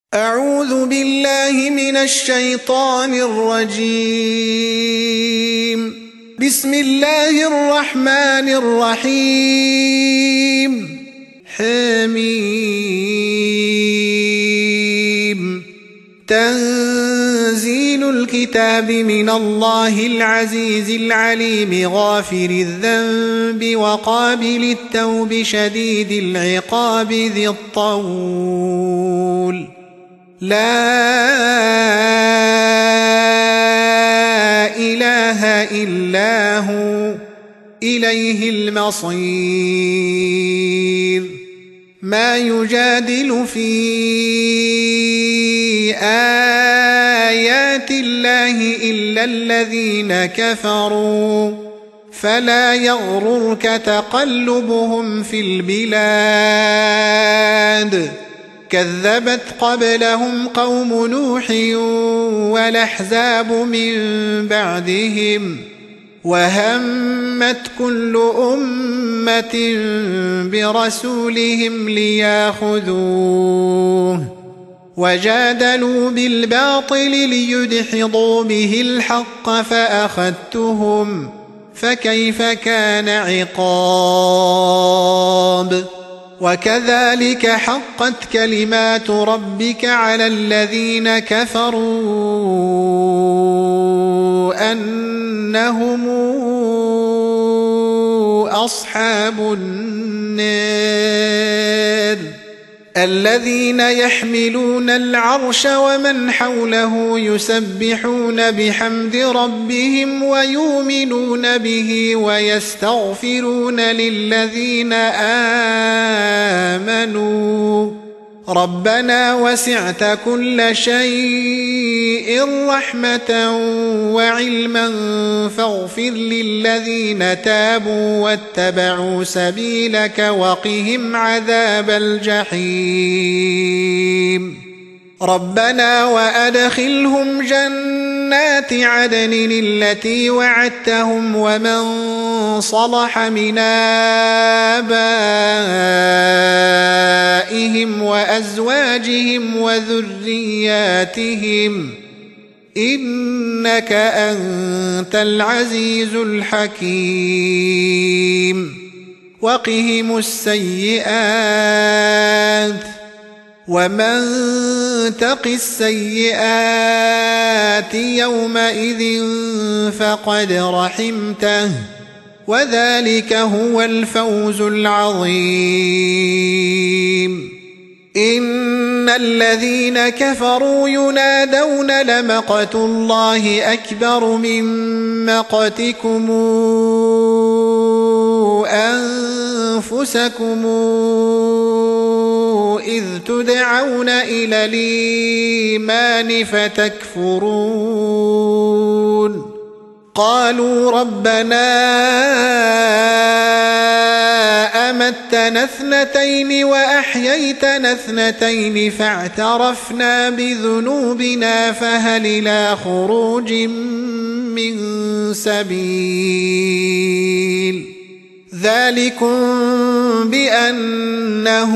أعوذ بالله من الشيطان الرجيم. بسم الله الرحمن الرحيم. حميم. تنزيل الكتاب من الله العزيز العليم غافر الذنب وقابل التوب شديد العقاب ذي الطول لا إله إلا هو إليه المصير. ما يجادل في آيات الله إلا الذين كفروا فلا يغررك تقلبهم في البلاد. كذبت قبلهم قوم نوح والأحزاب من بعدهم وهمت كل أمة برسولهم ليأخذوه وجادلوا بالباطل ليدحضوا به الحق فأخذتهم فكيف كان عقاب. وكذلك حقت كلمات ربك على الذين كفروا أنهم أصحاب النار. الذين يحملون العرش ومن حوله يسبحون بحمد ربهم ويؤمنون به ويستغفرون للذين آمنوا ربنا وسعت كل شيء رحمة وعلما فاغفر للذين تابوا واتبعوا سبيلك وقهم عذاب الجحيم. ربنا وأدخلهم جنات عدن التي وعدتهم ومن صلح من آبائهم وأزواجهم وذرياتهم إنك أنت العزيز الحكيم. وقهم السيئات ومن تق السيئات يومئذ فقد رحمته وذلك هو الفوز العظيم. إن الذين كفروا ينادون لمقت الله أكبر من مقتكم أنفسكم إذ تدعون إلى الإيمان فتكفرون. قالوا ربنا أمتنا اثنتين وأحييتنا اثنتين فاعترفنا بذنوبنا فهل إلى خروج من سبيل. ذلكم بأنه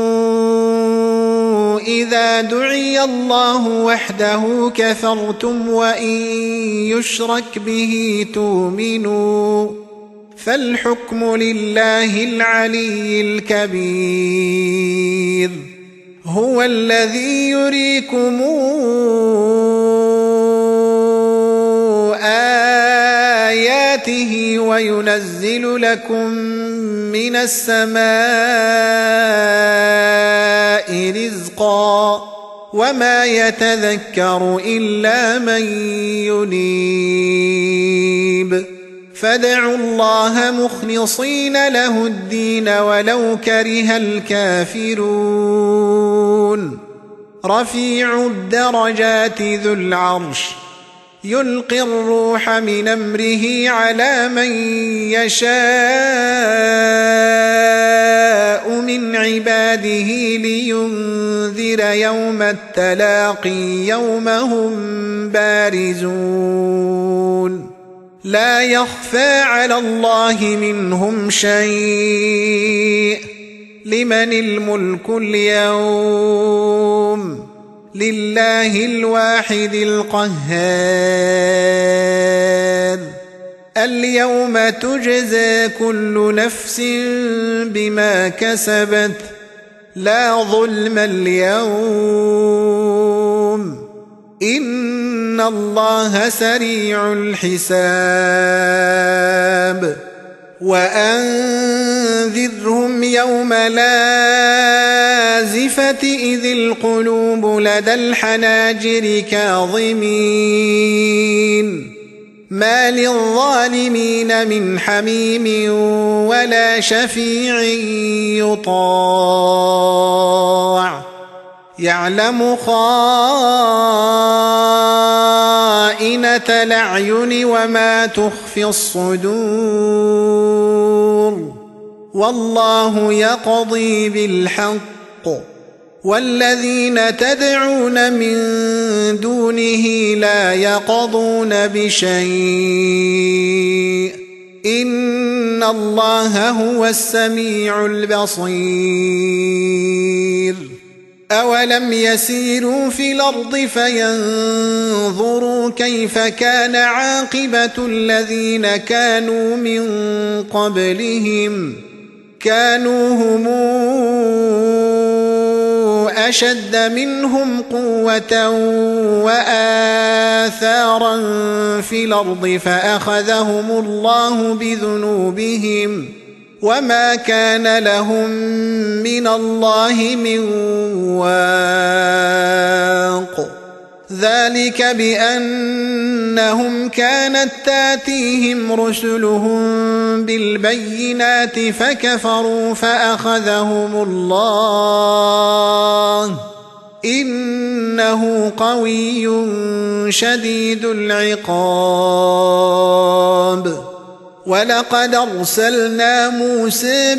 إذا دعي الله وحده كفرتم وإن يشرك به تؤمنوا فالحكم لله العلي الكبير. هو الذي يريكم آياته وينزل لكم من السماء رزقا وما يتذكر إلا من ينيب. فادعوا الله مخلصين له الدين ولو كره الكافرون. رفيع الدرجات ذو العرش يلقي الروح من أمره على من يشاء من عباده لينذر يوم التلاقي يوم هم بارزون لا يخفى على الله منهم شيء. لمن الملك اليوم لله الواحد القهار اليوم تجزى كل نفس بما كسبت لا ظلم اليوم إن الله سريع الحساب وأنذرهم يوم لازفة إذ القلوب لدى الحناجر كاظمين ما للظالمين من حميم ولا شفيع يطاع يعلم خائنة الأعين وما تخفي الصدور والله يقضي بالحق والذين تدعون من دونه لا يقضون بشيء إن الله هو السميع البصير أولم يسيروا في الأرض فينظروا كيف كان عاقبة الذين كانوا من قبلهم كانوا هم أشد منهم قوة وآثارا في الأرض فأخذهم الله بذنوبهم وما كان لهم من الله من واق ذلك بأنهم كانت تاتيهم رسلهم بالبينات فكفروا فأخذهم الله إنه قوي شديد العقاب ولقد أرسلنا موسى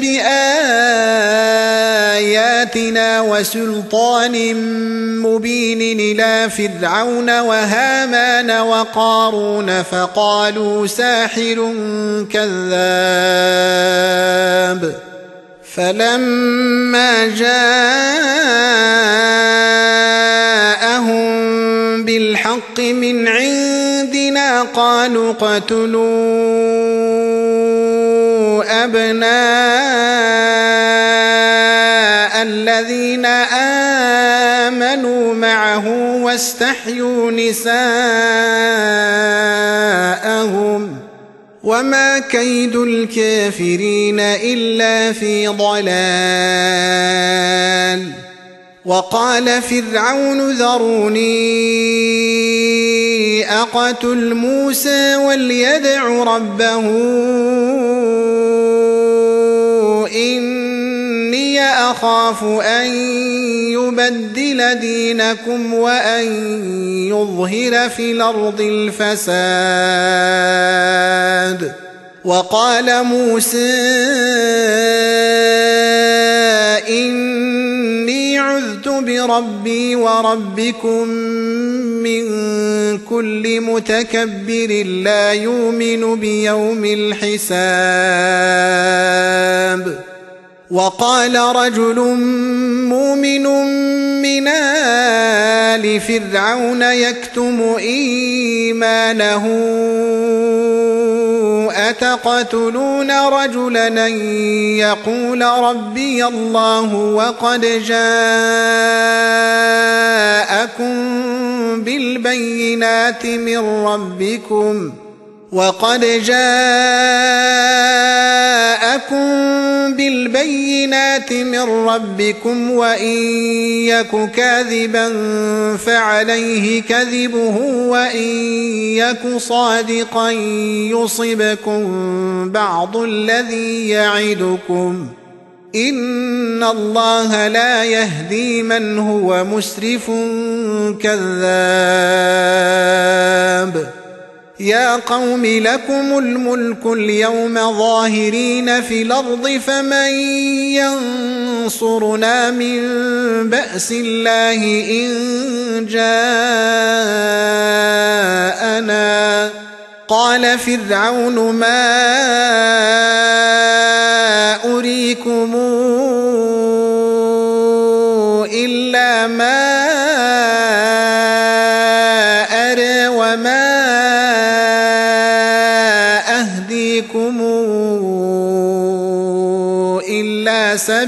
بآياتنا وسلطان مبين إلى فرعون وهامان وقارون فقالوا ساحر كذاب فلما جاءهم بالحق من عندنا قالوا اقتلوا أبناء الذين آمنوا معه واستحيوا نساءهم وما كيد الكافرين إلا في ضلال وقال فرعون ذروني أقتل موسى وليدع ربه إني أخاف أن يبدل دينكم وأن يظهر في الأرض الفساد وقال موسى إني عذت بربي وربكم من كل متكبر لا يؤمن بيوم الحساب وقال رجل مؤمن من آل فرعون يكتم إيمانه أتقتلون رجلا أن يقول ربي الله وقد جاءكم بالبينات من ربكم وإن يك كاذبا فعليه كذبه وإن يك صادقا يصبكم بعض الذي يعدكم إن الله لا يهدي من هو مسرف كذاب يا قوم لكم الملك اليوم ظاهرين في الأرض فمن ينصرنا من بأس الله إن جاءنا قال فرعون ما أريكم إلا ما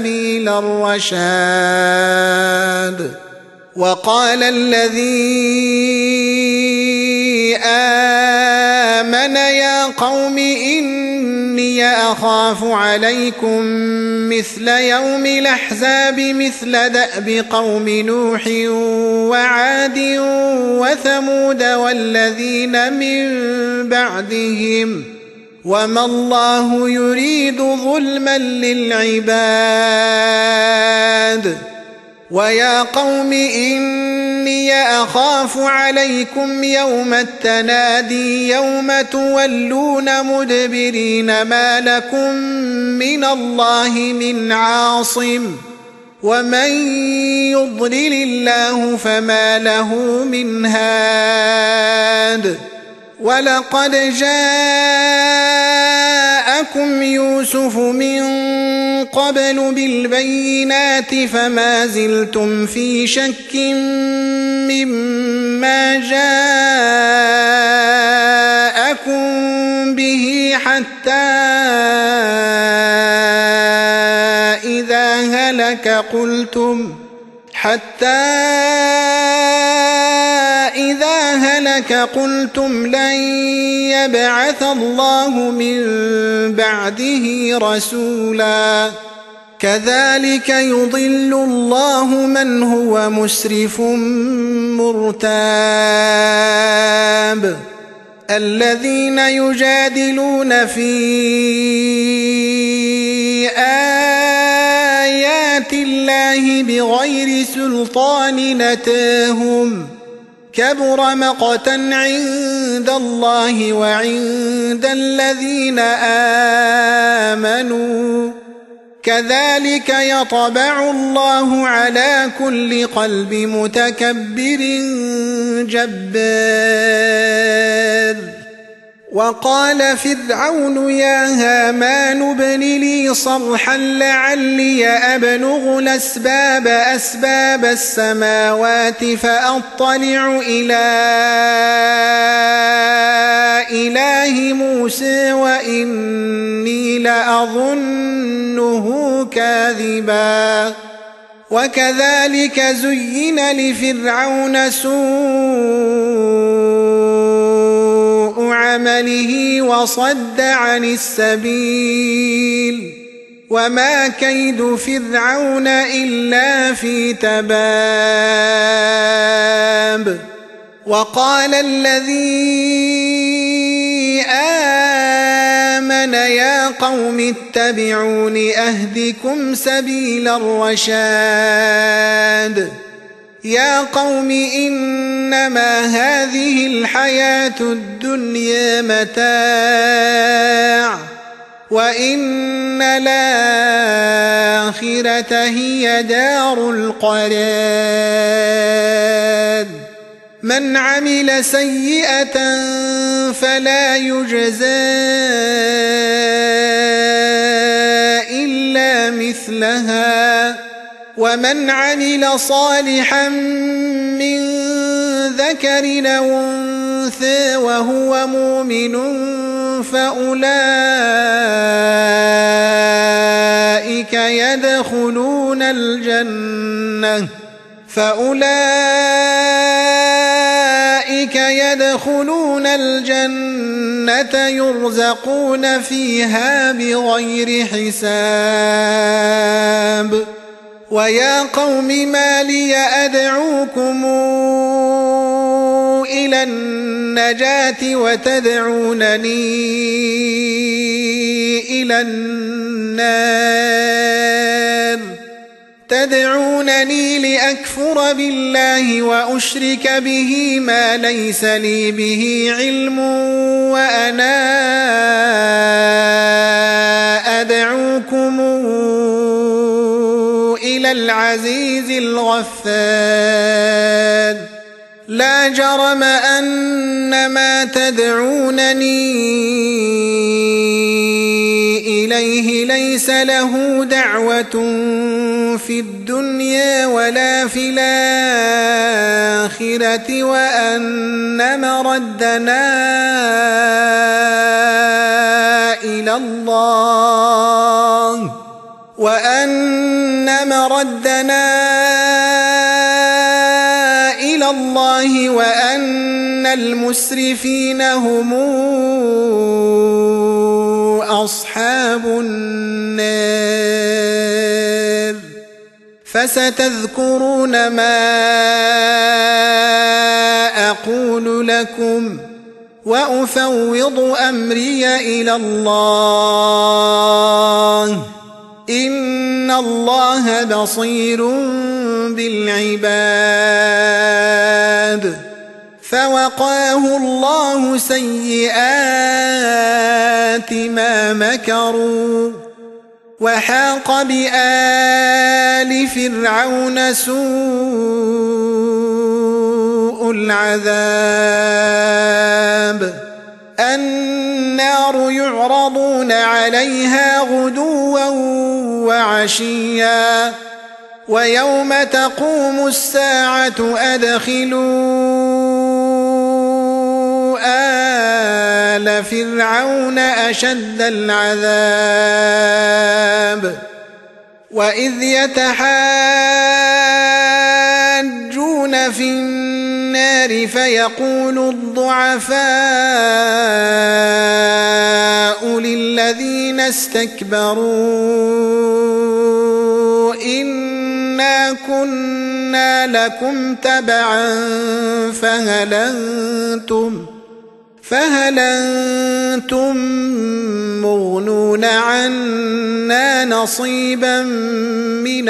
سبيل الرشاد. وقال الذي آمن يا قوم إني أخاف عليكم مثل يوم الأحزاب مثل دأب قوم نوح وعاد وثمود والذين من بعدهم وما الله يريد ظلما للعباد. ويا قوم إني أخاف عليكم يوم التنادي يوم تولون مدبرين ما لكم من الله من عاصم ومن يضلل الله فما له من هاد. ولقد جاءكم يوسف من قبل بالبينات فما زلتم في شك مما جاءكم به حتى إذا هلك قلتم لن يبعث الله من بعده رسولا كذلك يضل الله من هو مسرف مرتاب. الذين يجادلون في آيات الله بغير سلطان أتاهم كبر مقتا عند الله وعند الذين آمنوا كذلك يطبع الله على كل قلب متكبر جبار. وقال فرعون يا هامان ابن لي صرحا لعلي أبلغ أسباب السماوات فأطلع إلى إله موسى وإني لأظنه كاذبا. وكذلك زين لفرعون سوء عمله وصد عن السبيل وما كيد فرعون إلا في تباب. وقال الذي آمن يا قوم اتبعون أهدكم سبيل الرشاد. يا قوم إنما هذه الحياة الدنيا متاع وإن الآخرة هي دار القرار. من عمل سيئة فلا يجزى إلا مثلها ومن عمل صالحا من ذكر أو أنثى وهو مؤمن فأولئك يدخلون الجنة يرزقون فيها بغير حساب. ويا قوم ما لي أدعوكم إلى النجاة وتدعونني إلى النار تدعونني لأكفر بالله وأشرك به ما ليس لي به علم وأنا أدعوكم إلى العزيز الغفار. لا جرم أن ما تدعونني إليه ليس له دعوة في الدنيا ولا في الآخرة وأن مردنا إلى الله وأن مردنا إلى الله وأن المسرفين هم أصحاب النار فستذكرون ما أقول لكم وأفوض أمري إلى الله إن الله بصير بالعباد فوقاه الله سيئات ما مكروا وحاق بآل فرعون سوء العذاب النار يعرضون عليها غدوا وعشيا ويوم تقوم الساعة أدخلوا آل فرعون أشد العذاب وإذ يتحاجون في النار فيقول الضعفاء للذين استكبروا إنا كنا لكم تبعا فهل أنتم مغنون عنا نصيبا من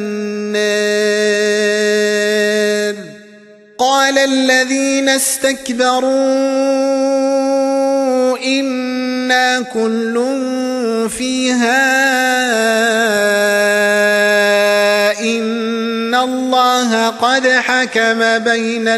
النار قال الذين استكبروا إنا كل فيها إن الله قد حكم بين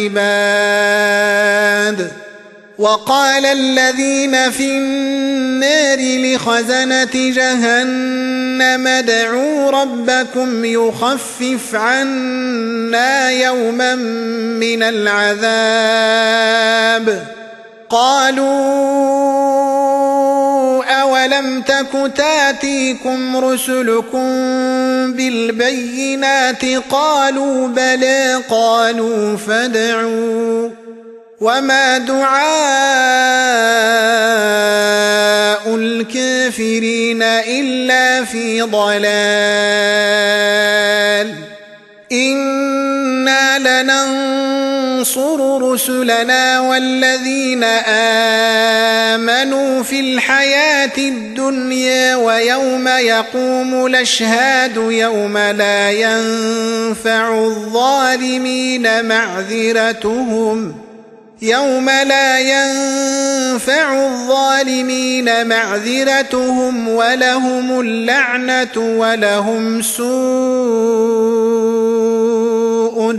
العباد وقال الذين في النار لخزنة جهنم ادعوا ربكم يخفف عنا يوما من العذاب قالوا أولم تك تاتيكم رسلكم بالبينات قالوا بلى قالوا فادعوا وما دعاء الكافرين إلا في ضلال إنا لننصر رسلنا والذين آمنوا في الحياة الدنيا ويوم يقوم الأشهاد يوم لا ينفع الظالمين معذرتهم ولهم اللعنة ولهم سوء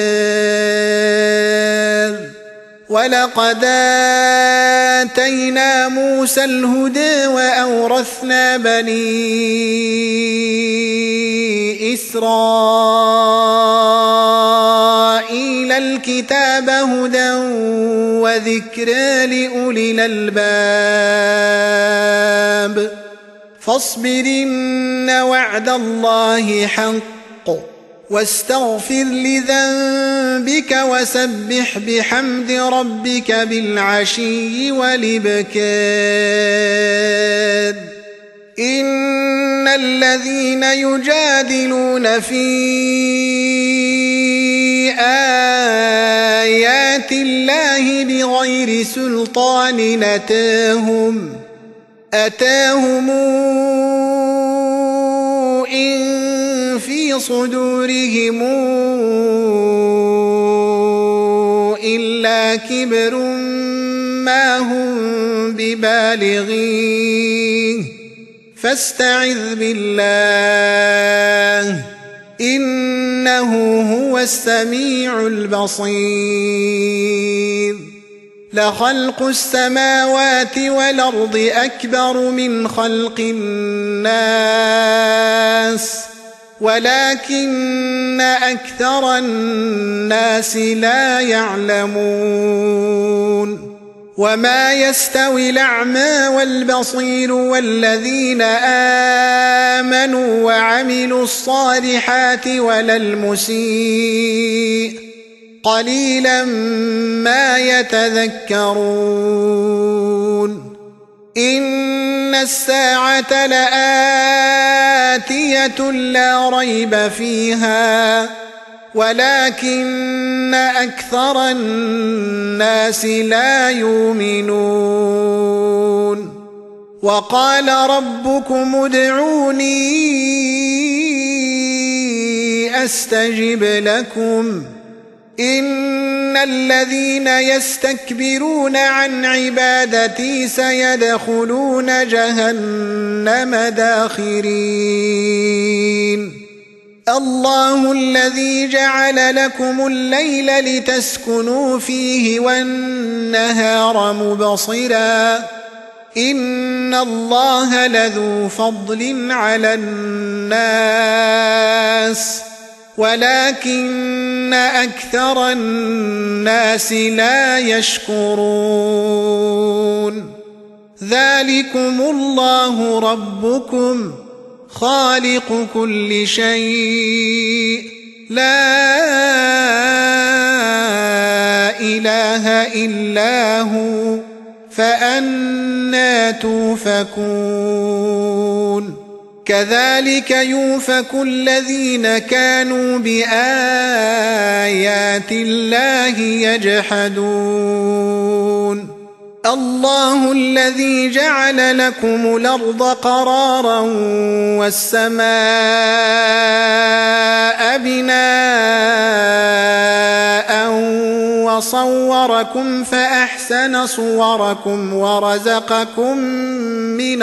الدار ولقد آتينا موسى الهدى وأورثنا بني إسرائيل الكتاب هدى وذكرى لأولي الألباب فاصبر إن وعد الله حق واستغفر لذنبك وسبح بحمد ربك بالعشي والإبكار إن الذين يجادلون في آيات الله بغير سلطان أتاهم إن في صدورهم إلا كبر ما هم ببالغيه فاستعذ بالله إنه هو السميع البصير لخلق السماوات والأرض أكبر من خلق الناس ولكن أكثر الناس لا يعلمون وما يستوي الأعمى والبصير والذين آمنوا وعملوا الصالحات ولا المسيء قليلا ما يتذكرون إن الساعة لآتية لا ريب فيها ولكن أكثر الناس لا يؤمنون وقال ربكم ادعوني أستجب لكم إن الذين يستكبرون عن عبادتي سيدخلون جهنم داخرين الله الذي جعل لكم الليل لتسكنوا فيه والنهار مبصرا إن الله لذو فضل على الناس ولكن أكثر الناس لا يشكرون ذلكم الله ربكم خالق كل شيء لا إله إلا هو فأنى توفكون كذلك يؤفك الذين كانوا بآيات الله يجحدون الله الذي جعل لكم الأرض قرارا والسماء بناء وصوركم فأحسن صوركم ورزقكم من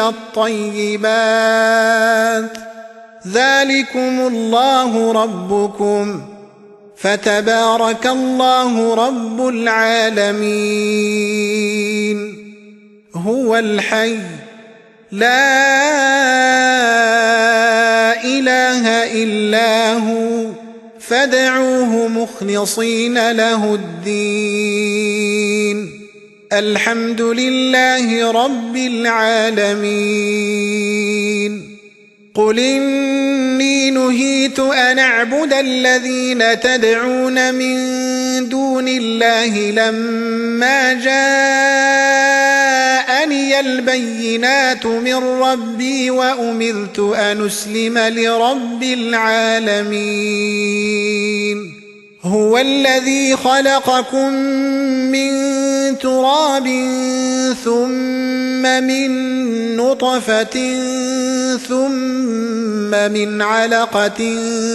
الطيبات ذلكم الله ربكم فتبارك الله رب العالمين هو الحي لا إله إلا هو فادعوه مخلصين له الدين الحمد لله رب العالمين قل إني نهيت أن أعبد الذين تدعون من دون الله لما جاءني البينات من ربي وأمرت أن أسلم لرب العالمين هو الذي خلقكم من تراب ثم من نطفة ثم من علقة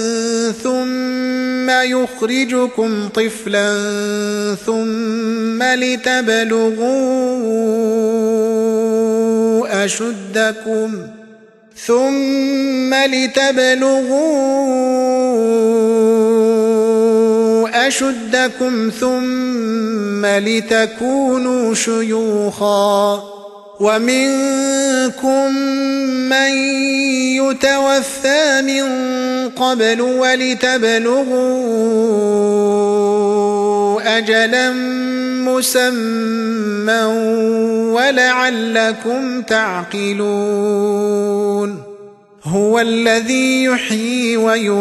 ثم يخرجكم طفلا ثم لتبلغوا أشدكم ثم لتكونوا شيوخا ومنكم من يتوفى من قبل ولتبلغوا أجلا مسمى ولعلكم تعقلون هو الذي يحيي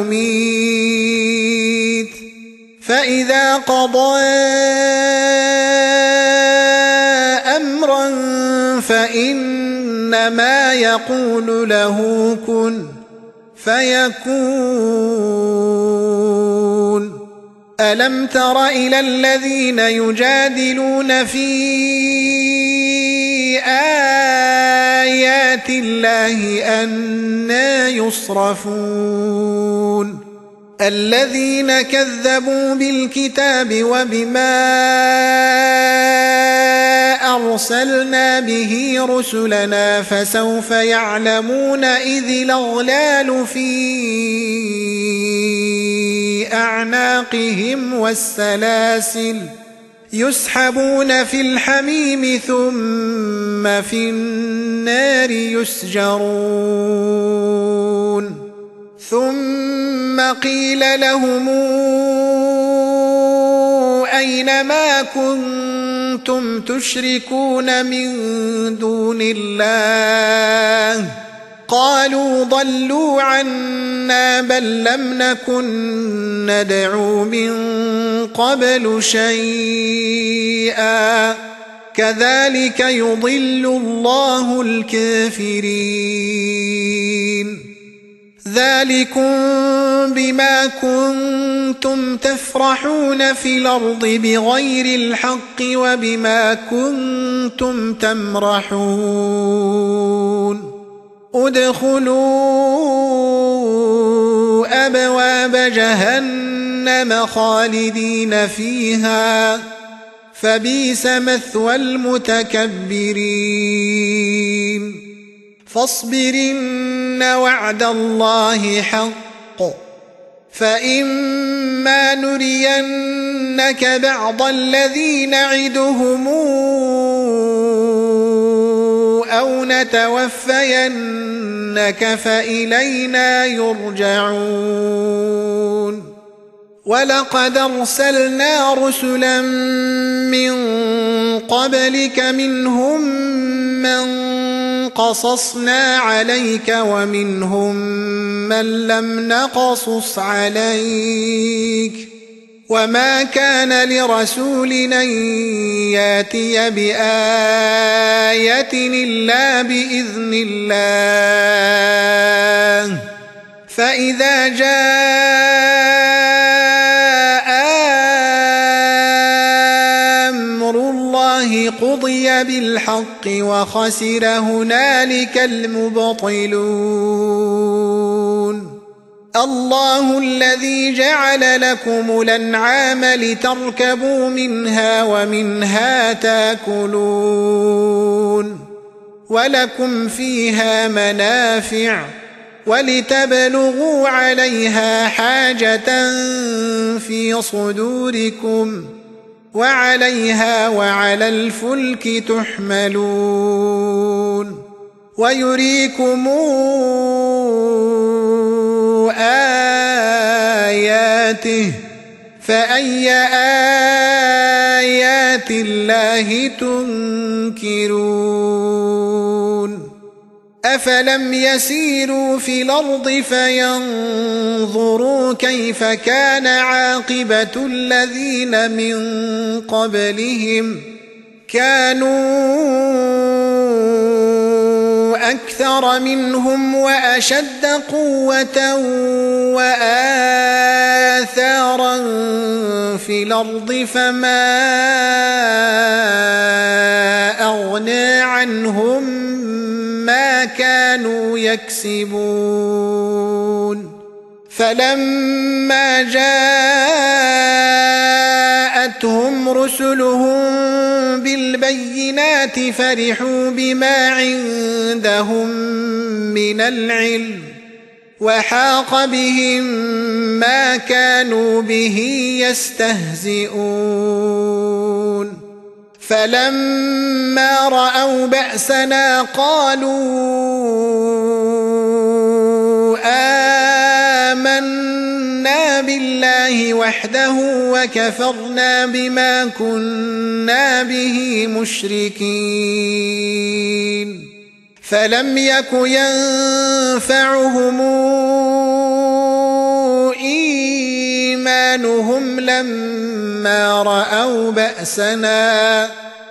ويميت فإذا قضى أمرا فإنما يقول له كن فيكون ألم تر إلى الذين يجادلون في آيات الله أنى يصرفون الذين كذبوا بالكتاب وبما أرسلنا به رسلنا فسوف يعلمون إذ الأغلال في أعناقهم والسلاسل يسحبون في الحميم ثم في النار يسجرون ثم قيل لهم أين ما كنتم تشركون من دون الله قالوا ضلوا عنا بل لم نكن ندعو من قبل شيئا كذلك يضل الله الكافرين ذلكم بما كنتم تفرحون في الأرض بغير الحق وبما كنتم تمرحون ادخلوا أبواب جهنم خالدين فيها فبئس مثوى المتكبرين فاصبر إن وعد الله حق فإما نرينك بعض الذي نعدهم أو نتوفينك فإلينا يرجعون ولقد أرسلنا رسلا من قبلك منهم من قصصنا عليك ومنهم من لم نقصص عليك وما كان لرسول أن ياتي بآية إلا بإذن الله فإذا جاء أمر الله قضي بالحق وخسر هنالك المبطلون الله الذي جعل لكم الأنعام لتركبوا منها ومنها تاكلون ولكم فيها منافع ولتبلغوا عليها حاجة في صدوركم وعليها وعلى الفلك تحملون ويريكم آياته فأي آيات الله تنكرون أفلم يسيروا في الأرض فينظروا كيف كان عاقبة الذين من قبلهم كانوا أكثر منهم وأشد قوة وآثارا في الأرض فما أغنى عنهم ما كانوا يكسبون فلما جاءتهم رسلهم بالبينات فرحوا بما عندهم من العلم وحاق بهم ما كانوا به يستهزئون فلما رأوا بأسنا قالوا آمنا بالله وحده وكفرنا بما كنا به مشركين فلم يك ينفعهم إيمانهم لما رأوا بأسنا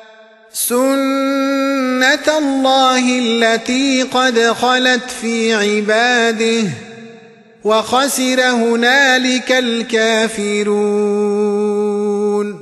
سنة الله التي قد خلت في عباده وخسر هنالك الكافرون